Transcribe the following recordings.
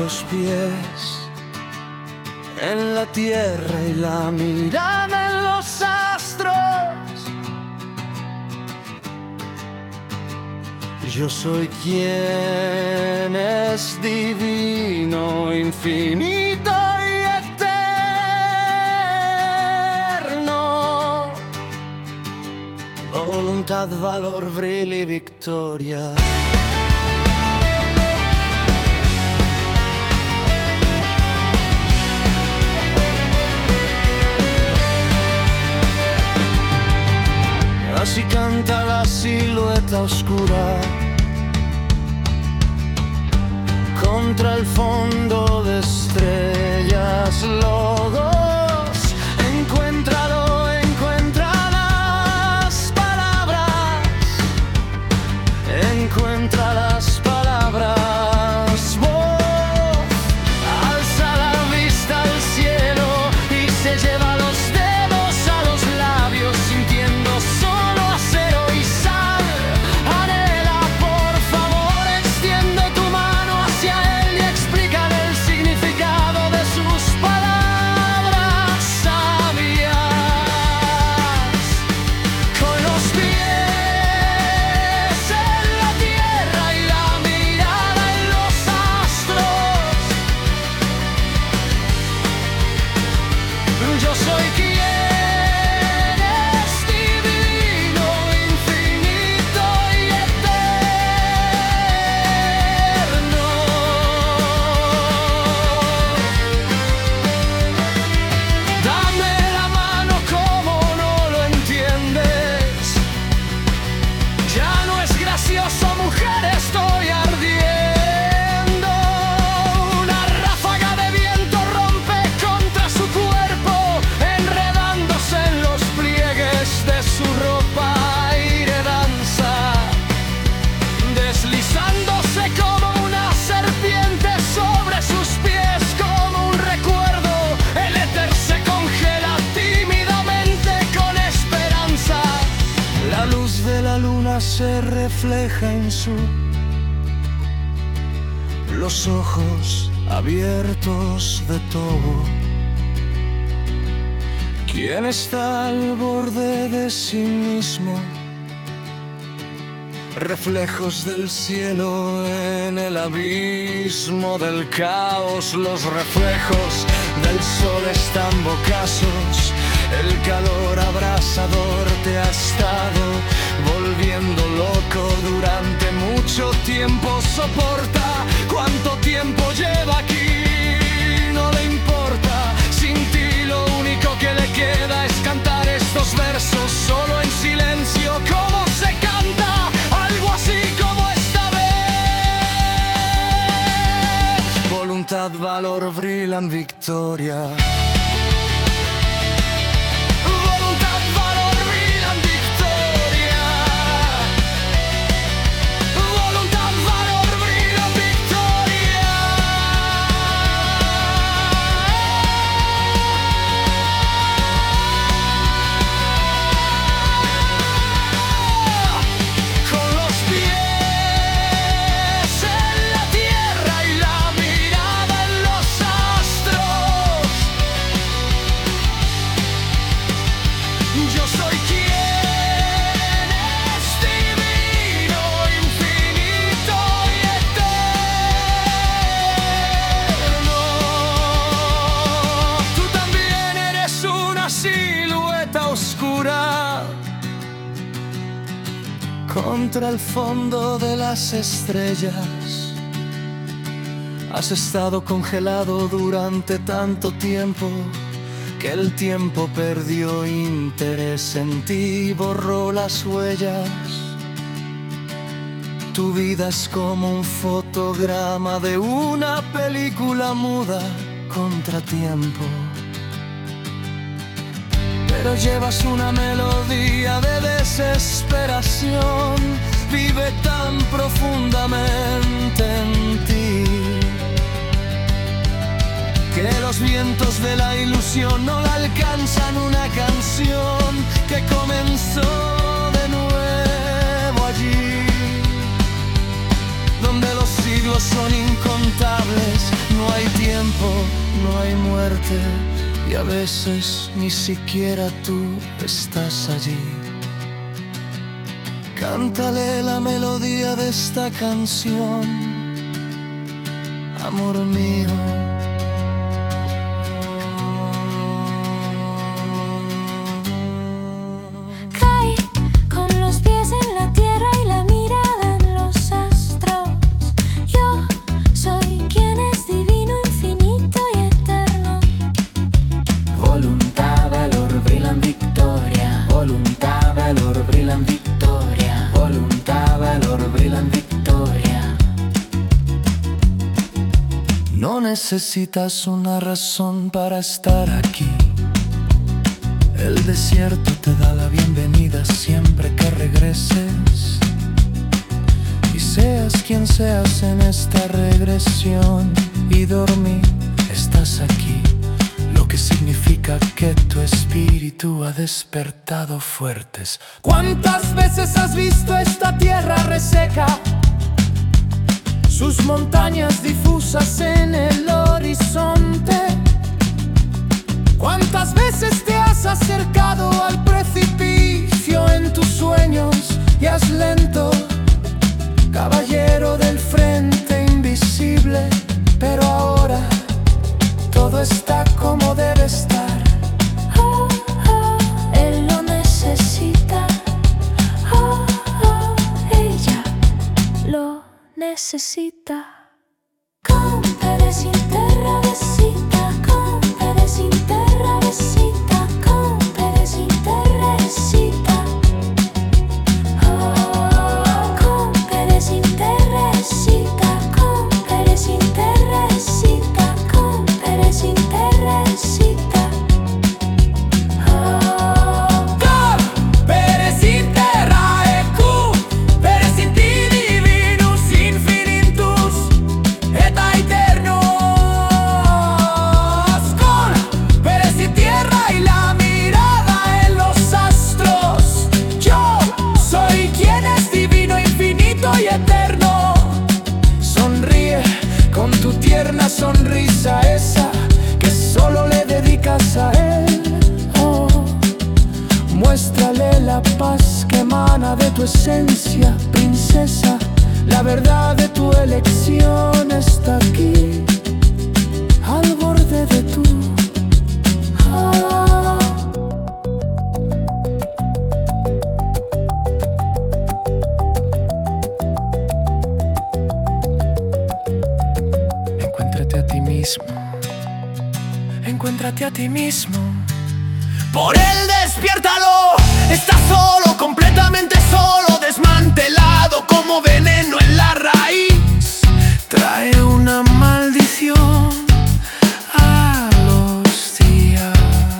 los pies en la tierra y la mirada en los astros. Yo soy quien es divino, infinito y eterno. Voluntad, valor, brillo y victoria. Así canta la silueta oscura contra el fondo de estrellas. Logos, encuéntralo, encuentra las palabras, encuentra las palabras. Voz, alza la vista al cielo y se lleva los dedos a los labios, sintiendo solo acero y sal. Anhela, por favor, extiende tu mano hacia él y explícale el significado de sus palabras sabias. Con los pies en la tierra y la mirada en los astros, yo soy quien es divino, infinito y eterno. Dame la mano, como no lo entiendes. Ya no es gracioso, mujer, estoy ardiendo. Una ráfaga de viento rompe contra su cuerpo, enredándose en los pliegues de su ropa. Aire danza, deslizándose como una serpiente sobre sus pies, como un recuerdo. El éter se congela tímidamente con esperanza. La luz de la luna se refleja en los ojos abiertos de todo. Quien está al borde de sí mismo, reflejos del cielo en el abismo del caos. Los reflejos del sol están bocasos, el calor abrasador te ha estado volviendo loco durante mucho tiempo. Soporta cuánto tiempo lleva aquí, no le importa. Sin ti lo único que le queda es cantar estos versos solo en silencio. ¿Cómo se canta algo así como esta vez? Voluntad, valor, brillan victoria. Voluntad, valor, brillan victoria. Voluntad, valor, brillan victoria. Con los pies en la tierra y la mirada en los astros, yo soy quien es divino, infinito y eterno. Tú también eres una silueta oscura contra el fondo de las estrellas. Has estado congelado durante tanto tiempo que el tiempo perdió interés en ti y borró las huellas. Tu vida es como un fotograma de una película muda, contratiempo. Pero llevas una melodía de desesperación, vive tan profundamente en ti que los vientos de la ilusión no la alcanzan. Una canción que comenzó de nuevo allí, donde los siglos son incontables. tiempo no hay muerte y a veces ni siquiera tú estás allí. Cántale la melodía de esta canción, amor mío. No necesitas una razón para estar aquí. El desierto te da la bienvenida siempre que regreses. Y seas quien seas en esta regresión y dormir, estás aquí. Lo que significa que tu espíritu ha despertado fuertes. ¿Cuántas veces has visto esta tierra reseca? Sus montañas difusas en el horizonte. ¿Cuántas veces te has acercado al precipicio en tus sueños y has lento, caballero del frente invisible? Pero ahora todo está como debe estar. Oh, oh, él lo necesita. Oh, oh, ella lo necesita. Compere sin terra vesita, compere sin terra vesita, compere sin terra vesita. Oh, compere sin terra vesita, compere sin terra vesita, compere sin terra vesita. Oh, compere sin terra e cu, pere sin ti. Sonrisa esa que solo le dedicas a él. Oh, muéstrale la paz que emana de tu esencia, princesa. La verdad de tu elección está aquí, al borde de tu Encuéntrate a ti mismo. Por él despiértalo. Estás solo, completamente solo, desmantelado como veneno en la raíz. Trae una maldición a los días.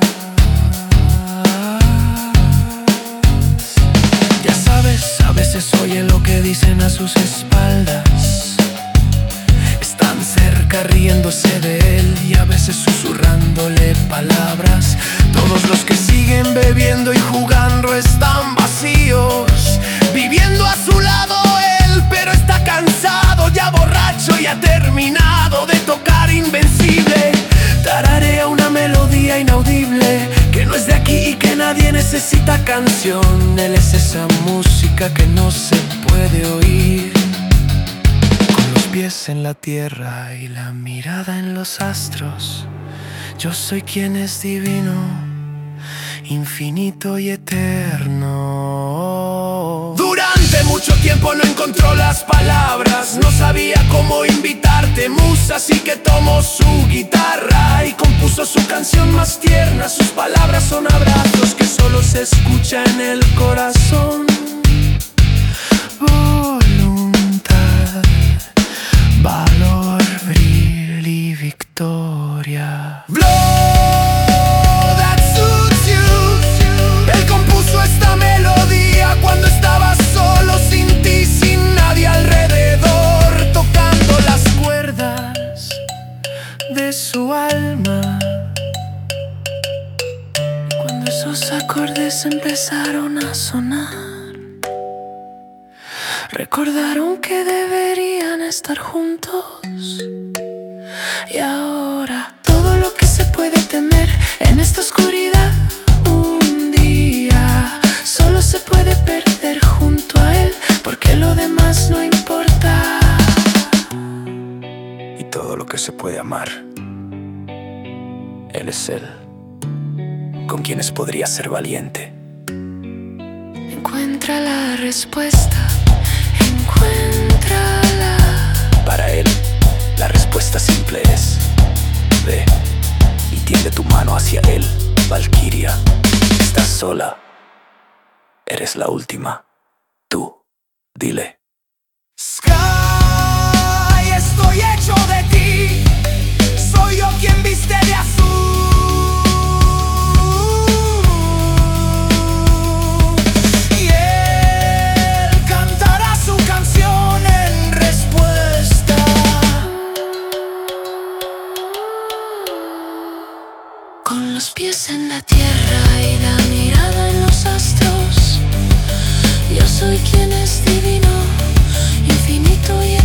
Ya sabes, a veces oye lo que dicen a sus espaldas. Están cerca riéndose de él y a veces susurrándole palabras. Todos los que siguen bebiendo y jugando están vacíos, viviendo a su lado él, pero está cansado, ya borracho y ha terminado de tocar invencible. Tararea una melodía inaudible que no es de aquí y que nadie necesita canción. Él es esa música que no se puede oír. Pies en la tierra y la mirada en los astros. Yo soy quien es divino, infinito y eterno. Durante mucho tiempo no encontró las palabras, no sabía cómo invitarte, musa, así que tomó su guitarra y compuso su canción más tierna. Sus palabras son abrazos que solo se escucha en el corazón. Valor, bril y victoria. Blow that suits you. Él compuso esta melodía cuando estaba solo, sin ti, sin nadie alrededor, tocando las cuerdas de su alma. Cuando esos acordes empezaron a sonar, recordaron que deberían estar juntos. Y ahora todo lo que se puede temer en esta oscuridad, un día solo se puede perder junto a él, porque lo demás no importa. Y todo lo que se puede amar, él es él, con quienes podría ser valiente. Encuentra la respuesta, encuéntrala. Para él, la respuesta simple es: ve y tiende tu mano hacia él, Valquiria. Estás sola, eres la última. Tú, dile: Sky, estoy hecho de ti. Soy yo quien viste de azul. Y él cantará su canción en respuesta. Con los pies en la tierra y la mirada en los astros, yo soy quien es divino, infinito y